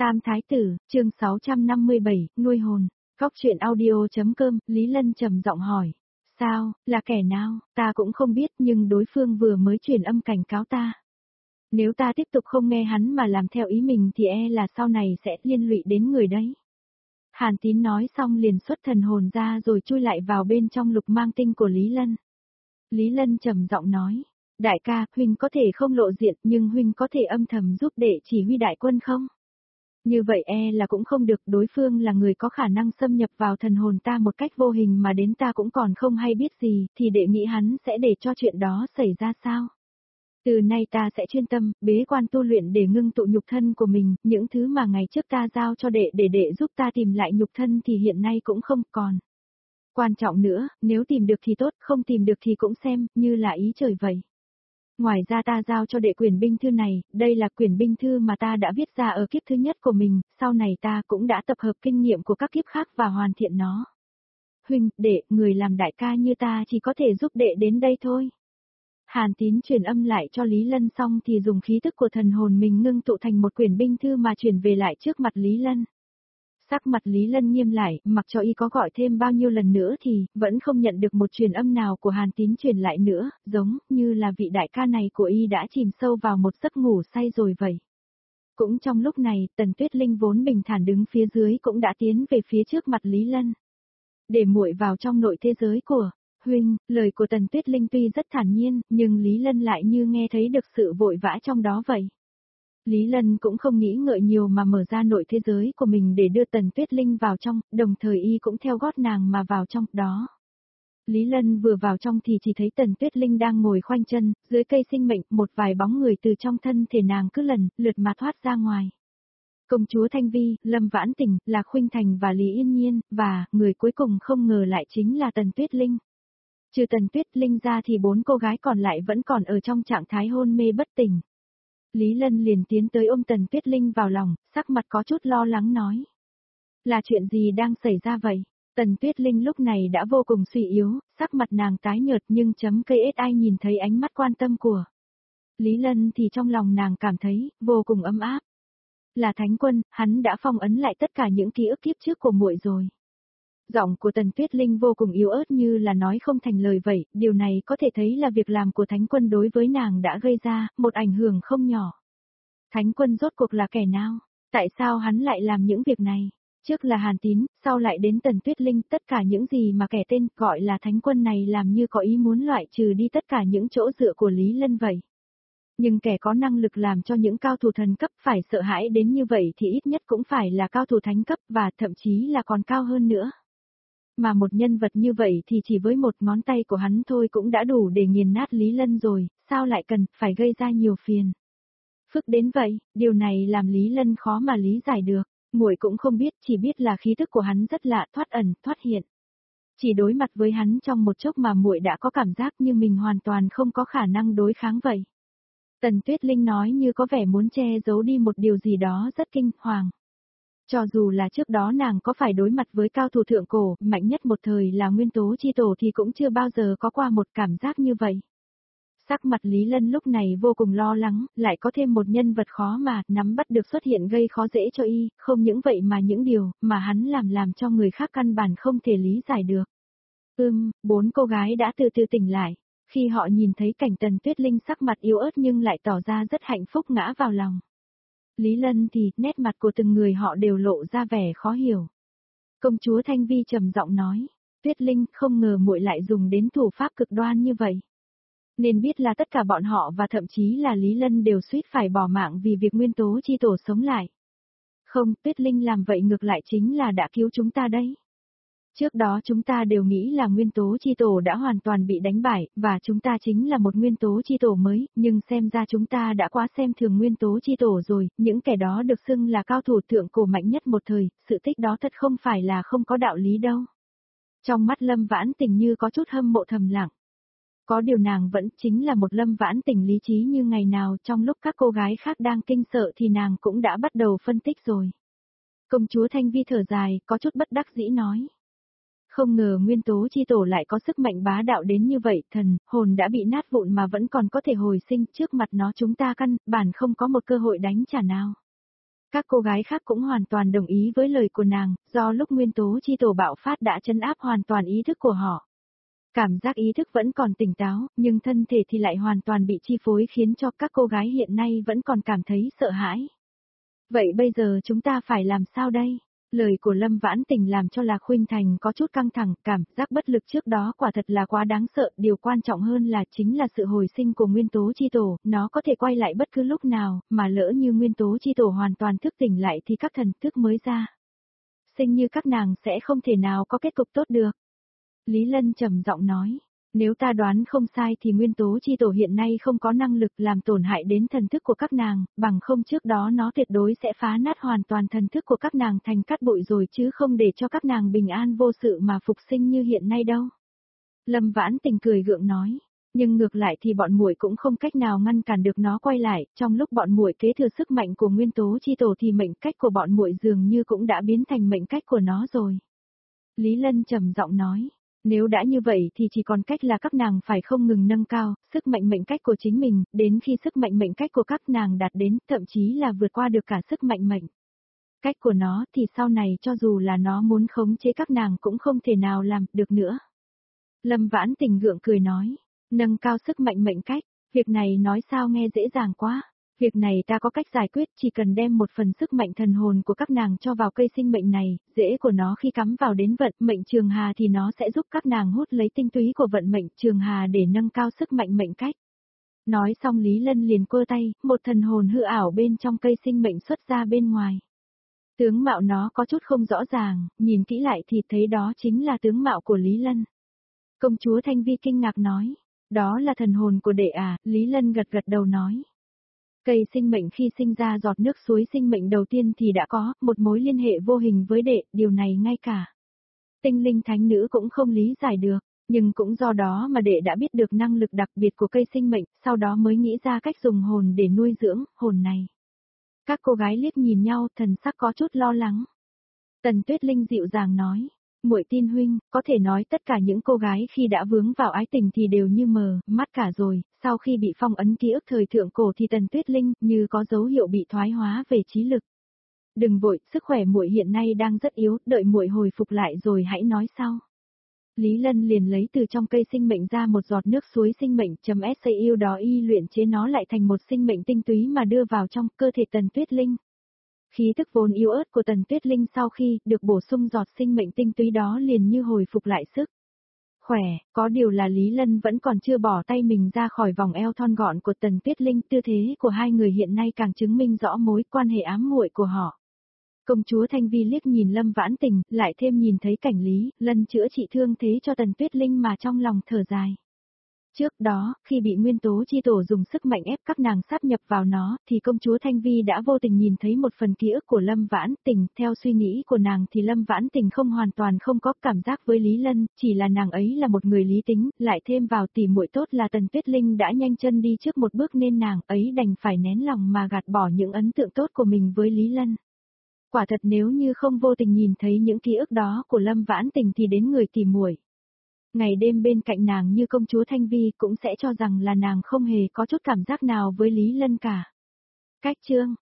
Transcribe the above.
Tam Thái Tử, chương 657, nuôi hồn. Góc truyện audio.com, Lý Lân trầm giọng hỏi. Sao, là kẻ nào, ta cũng không biết nhưng đối phương vừa mới truyền âm cảnh cáo ta. Nếu ta tiếp tục không nghe hắn mà làm theo ý mình thì là sau này sẽ liên lụy đến người đấy. Hàn Tín nói xong liền xuất thần hồn ra rồi chui lại vào bên trong lục mang tinh của Lý Lân. Lý Lân trầm giọng nói. Đại ca, huynh có thể không lộ diện nhưng huynh có thể âm thầm giúp đệ chỉ huy đại quân không? Như vậy là cũng không được, đối phương là người có khả năng xâm nhập vào thần hồn ta một cách vô hình mà đến ta cũng còn không hay biết gì, thì đệ nghĩ hắn sẽ để cho chuyện đó xảy ra sao? Từ nay ta sẽ chuyên tâm, bế quan tu luyện để ngưng tụ nhục thân của mình, những thứ mà ngày trước ta giao cho đệ để đệ giúp ta tìm lại nhục thân thì hiện nay cũng không còn. Quan trọng nữa, nếu tìm được thì tốt, không tìm được thì cũng xem, như là ý trời vậy. Ngoài ra ta giao cho đệ quyển binh thư này, đây là quyển binh thư mà ta đã viết ra ở kiếp thứ nhất của mình, sau này ta cũng đã tập hợp kinh nghiệm của các kiếp khác và hoàn thiện nó. Huynh, đệ, người làm đại ca như ta chỉ có thể giúp đệ đến đây thôi. Hàn Tín truyền âm lại cho Lý Lân xong thì dùng khí tức của thần hồn mình ngưng tụ thành một quyển binh thư mà truyền về lại trước mặt Lý Lân. Sắc mặt Lý Lân nghiêm lại, mặc cho y có gọi thêm bao nhiêu lần nữa thì vẫn không nhận được một truyền âm nào của Hàn Tín truyền lại nữa, giống như là vị đại ca này của y đã chìm sâu vào một giấc ngủ say rồi vậy. Cũng trong lúc này, Tần Tuyết Linh vốn bình thản đứng phía dưới cũng đã tiến về phía trước mặt Lý Lân. Để muội vào trong nội thế giới của huynh, lời của Tần Tuyết Linh tuy rất thản nhiên, nhưng Lý Lân lại như nghe thấy được sự vội vã trong đó vậy. Lý Lân cũng không nghĩ ngợi nhiều mà mở ra nội thế giới của mình để đưa Tần Tuyết Linh vào trong, đồng thời y cũng theo gót nàng mà vào trong đó. Lý Lân vừa vào trong thì chỉ thấy Tần Tuyết Linh đang ngồi khoanh chân, dưới cây sinh mệnh, một vài bóng người từ trong thân thể nàng cứ lần lượt mà thoát ra ngoài. Công chúa Thanh Vi, Lâm Vãn Tình, Lạc Khuynh Thành và Lý Yên Nhiên, và người cuối cùng không ngờ lại chính là Tần Tuyết Linh. Trừ Tần Tuyết Linh ra thì 4 cô gái còn lại vẫn còn ở trong trạng thái hôn mê bất tỉnh. Lý Lân liền tiến tới ôm Tần Tuyết Linh vào lòng, sắc mặt có chút lo lắng nói. Là chuyện gì đang xảy ra vậy? Tần Tuyết Linh lúc này đã vô cùng suy yếu, sắc mặt nàng tái nhợt nhưng ai nhìn thấy ánh mắt quan tâm của Lý Lân thì trong lòng nàng cảm thấy vô cùng ấm áp. Là Thánh Quân, hắn đã phong ấn lại tất cả những ký ức kiếp trước của muội rồi. Giọng của Tần Tuyết Linh vô cùng yếu ớt như là nói không thành lời vậy, điều này có thể thấy là việc làm của Thánh Quân đối với nàng đã gây ra một ảnh hưởng không nhỏ. Thánh Quân rốt cuộc là kẻ nào? Tại sao hắn lại làm những việc này? Trước là Hàn Tín, sau lại đến Tần Tuyết Linh, tất cả những gì mà kẻ tên gọi là Thánh Quân này làm như có ý muốn loại trừ đi tất cả những chỗ dựa của Lý Lân vậy. Nhưng kẻ có năng lực làm cho những cao thủ thần cấp phải sợ hãi đến như vậy thì ít nhất cũng phải là cao thủ thánh cấp và thậm chí là còn cao hơn nữa. Mà một nhân vật như vậy thì chỉ với một ngón tay của hắn thôi cũng đã đủ để nghiền nát Lý Lân rồi, sao lại cần phải gây ra nhiều phiền phức đến vậy, điều này làm Lý Lân khó mà lý giải được. Muội cũng không biết, chỉ biết là khí tức của hắn rất lạ, thoát ẩn, thoát hiện. Chỉ đối mặt với hắn trong một chốc mà muội đã có cảm giác như mình hoàn toàn không có khả năng đối kháng vậy. Tần Tuyết Linh nói như có vẻ muốn che giấu đi một điều gì đó rất kinh hoàng. Cho dù là trước đó nàng có phải đối mặt với cao thủ thượng cổ, mạnh nhất một thời là Nguyên Tố Chi Tổ thì cũng chưa bao giờ có qua một cảm giác như vậy. Sắc mặt Lý Lân lúc này vô cùng lo lắng, lại có thêm một nhân vật khó mà nắm bắt được xuất hiện gây khó dễ cho y, không những vậy mà những điều mà hắn làm cho người khác căn bản không thể lý giải được. 4 cô gái đã từ từ tỉnh lại. Khi họ nhìn thấy cảnh Tần Tuyết Linh sắc mặt yếu ớt nhưng lại tỏ ra rất hạnh phúc ngã vào lòng Lý Lân thì nét mặt của từng người họ đều lộ ra vẻ khó hiểu. Công chúa Thanh Vi trầm giọng nói, Tuyết Linh không ngờ muội lại dùng đến thủ pháp cực đoan như vậy. Nên biết là tất cả bọn họ và thậm chí là Lý Lân đều suýt phải bỏ mạng vì việc Nguyên Tố Chi Tổ sống lại. Không, Tuyết Linh làm vậy ngược lại chính là đã cứu chúng ta đấy. Trước đó chúng ta đều nghĩ là Nguyên Tố Chi Tổ đã hoàn toàn bị đánh bại, và chúng ta chính là một Nguyên Tố Chi Tổ mới, nhưng xem ra chúng ta đã quá xem thường Nguyên Tố Chi Tổ rồi, những kẻ đó được xưng là cao thủ thượng cổ mạnh nhất một thời, sự tích đó thật không phải là không có đạo lý đâu. Trong mắt Lâm Vãn Tình như có chút hâm mộ thầm lặng. Có điều nàng vẫn chính là một Lâm Vãn Tình lý trí như ngày nào, trong lúc các cô gái khác đang kinh sợ thì nàng cũng đã bắt đầu phân tích rồi. Công chúa Thanh Vi thở dài, có chút bất đắc dĩ nói. Không ngờ Nguyên Tố Chi Tổ lại có sức mạnh bá đạo đến như vậy, thần, hồn đã bị nát vụn mà vẫn còn có thể hồi sinh, trước mặt nó chúng ta căn bản không có một cơ hội đánh trả nào. Các cô gái khác cũng hoàn toàn đồng ý với lời của nàng, do lúc nguyên tố chi tổ bạo phát đã trấn áp hoàn toàn ý thức của họ. Cảm giác ý thức vẫn còn tỉnh táo, nhưng thân thể thì lại hoàn toàn bị chi phối khiến cho các cô gái hiện nay vẫn còn cảm thấy sợ hãi. Vậy bây giờ chúng ta phải làm sao đây? Lời của Lâm Vãn Tình làm cho Lạc Khuynh Thành có chút căng thẳng, cảm giác bất lực trước đó quả thật là quá đáng sợ, điều quan trọng hơn là chính là sự hồi sinh của nguyên tố chi tổ, nó có thể quay lại bất cứ lúc nào, mà lỡ như nguyên tố chi tổ hoàn toàn thức tỉnh lại thì các thần thức mới ra. Sinh như các nàng sẽ không thể nào có kết cục tốt được. Lý Lân trầm giọng nói, nếu ta đoán không sai thì nguyên tố chi tổ hiện nay không có năng lực làm tổn hại đến thần thức của các nàng, bằng không trước đó nó tuyệt đối sẽ phá nát hoàn toàn thần thức của các nàng thành cát bụi rồi chứ không để cho các nàng bình an vô sự mà phục sinh như hiện nay đâu. Lâm Vãn Tình cười gượng nói, nhưng ngược lại thì bọn muội cũng không cách nào ngăn cản được nó quay lại, trong lúc bọn muội kế thừa sức mạnh của nguyên tố chi tổ thì mệnh cách của bọn muội dường như cũng đã biến thành mệnh cách của nó rồi. Lý Lân trầm giọng nói. Nếu đã như vậy thì chỉ còn cách là các nàng phải không ngừng nâng cao sức mạnh mệnh cách của chính mình, đến khi sức mạnh mệnh cách của các nàng đạt đến, thậm chí là vượt qua được cả sức mạnh mệnh cách của nó thì sau này cho dù là nó muốn khống chế các nàng cũng không thể nào làm được nữa. Lâm Vãn Tình gượng cười nói, nâng cao sức mạnh mệnh cách, việc này nói sao nghe dễ dàng quá. Việc này ta có cách giải quyết, chỉ cần đem một phần sức mạnh thần hồn của các nàng cho vào cây sinh mệnh này, rễ của nó khi cắm vào đến vận mệnh trường hà thì nó sẽ giúp các nàng hút lấy tinh túy của vận mệnh trường hà để nâng cao sức mạnh mệnh cách. Nói xong Lý Lân liền quơ tay, một thần hồn hư ảo bên trong cây sinh mệnh xuất ra bên ngoài. Tướng mạo nó có chút không rõ ràng, nhìn kỹ lại thì thấy đó chính là tướng mạo của Lý Lân. Công chúa Thanh Vi kinh ngạc nói, đó là thần hồn của đệ à, Lý Lân gật gật đầu nói. Cây sinh mệnh khi sinh ra giọt nước suối sinh mệnh đầu tiên thì đã có một mối liên hệ vô hình với đệ, điều này ngay cả tinh linh thánh nữ cũng không lý giải được, nhưng cũng do đó mà đệ đã biết được năng lực đặc biệt của cây sinh mệnh, sau đó mới nghĩ ra cách dùng hồn để nuôi dưỡng hồn này. Các cô gái liếc nhìn nhau, thần sắc có chút lo lắng. Tần Tuyết Linh dịu dàng nói, muội tin huynh, có thể nói tất cả những cô gái khi đã vướng vào ái tình thì đều như mờ mắt cả rồi, sau khi bị phong ấn ký ức thời thượng cổ thì Tần Tuyết Linh như có dấu hiệu bị thoái hóa về trí lực. Đừng vội, sức khỏe muội hiện nay đang rất yếu, đợi muội hồi phục lại rồi hãy nói sau. Lý Lân liền lấy từ trong cây sinh mệnh ra một giọt nước suối sinh mệnh, yêu đó y luyện chế nó lại thành một sinh mệnh tinh túy mà đưa vào trong cơ thể Tần Tuyết Linh. Khí tức vốn yếu ớt của Tần Tuyết Linh sau khi được bổ sung giọt sinh mệnh tinh túy đó liền như hồi phục lại sức khỏe, có điều là Lý Lân vẫn còn chưa bỏ tay mình ra khỏi vòng eo thon gọn của Tần Tuyết Linh, tư thế của hai người hiện nay càng chứng minh rõ mối quan hệ ám muội của họ. Công chúa Thanh Vi liếc nhìn Lâm Vãn Tình, lại thêm nhìn thấy cảnh Lý Lân chữa trị thương thế cho Tần Tuyết Linh mà trong lòng thở dài. Trước đó, khi bị nguyên tố chi tổ dùng sức mạnh ép các nàng sáp nhập vào nó, thì công chúa Thanh Vi đã vô tình nhìn thấy một phần ký ức của Lâm Vãn Tình, theo suy nghĩ của nàng thì Lâm Vãn Tình không hoàn toàn không có cảm giác với Lý Lân, chỉ là nàng ấy là một người lý tính, lại thêm vào tỉ muội tốt là Tần Tuyết Linh đã nhanh chân đi trước một bước nên nàng ấy đành phải nén lòng mà gạt bỏ những ấn tượng tốt của mình với Lý Lân. Quả thật nếu như không vô tình nhìn thấy những ký ức đó của Lâm Vãn Tình thì đến người tỉ muội ngày đêm bên cạnh nàng như công chúa Thanh Vi cũng sẽ cho rằng là nàng không hề có chút cảm giác nào với Lý Lân cả. Cách chương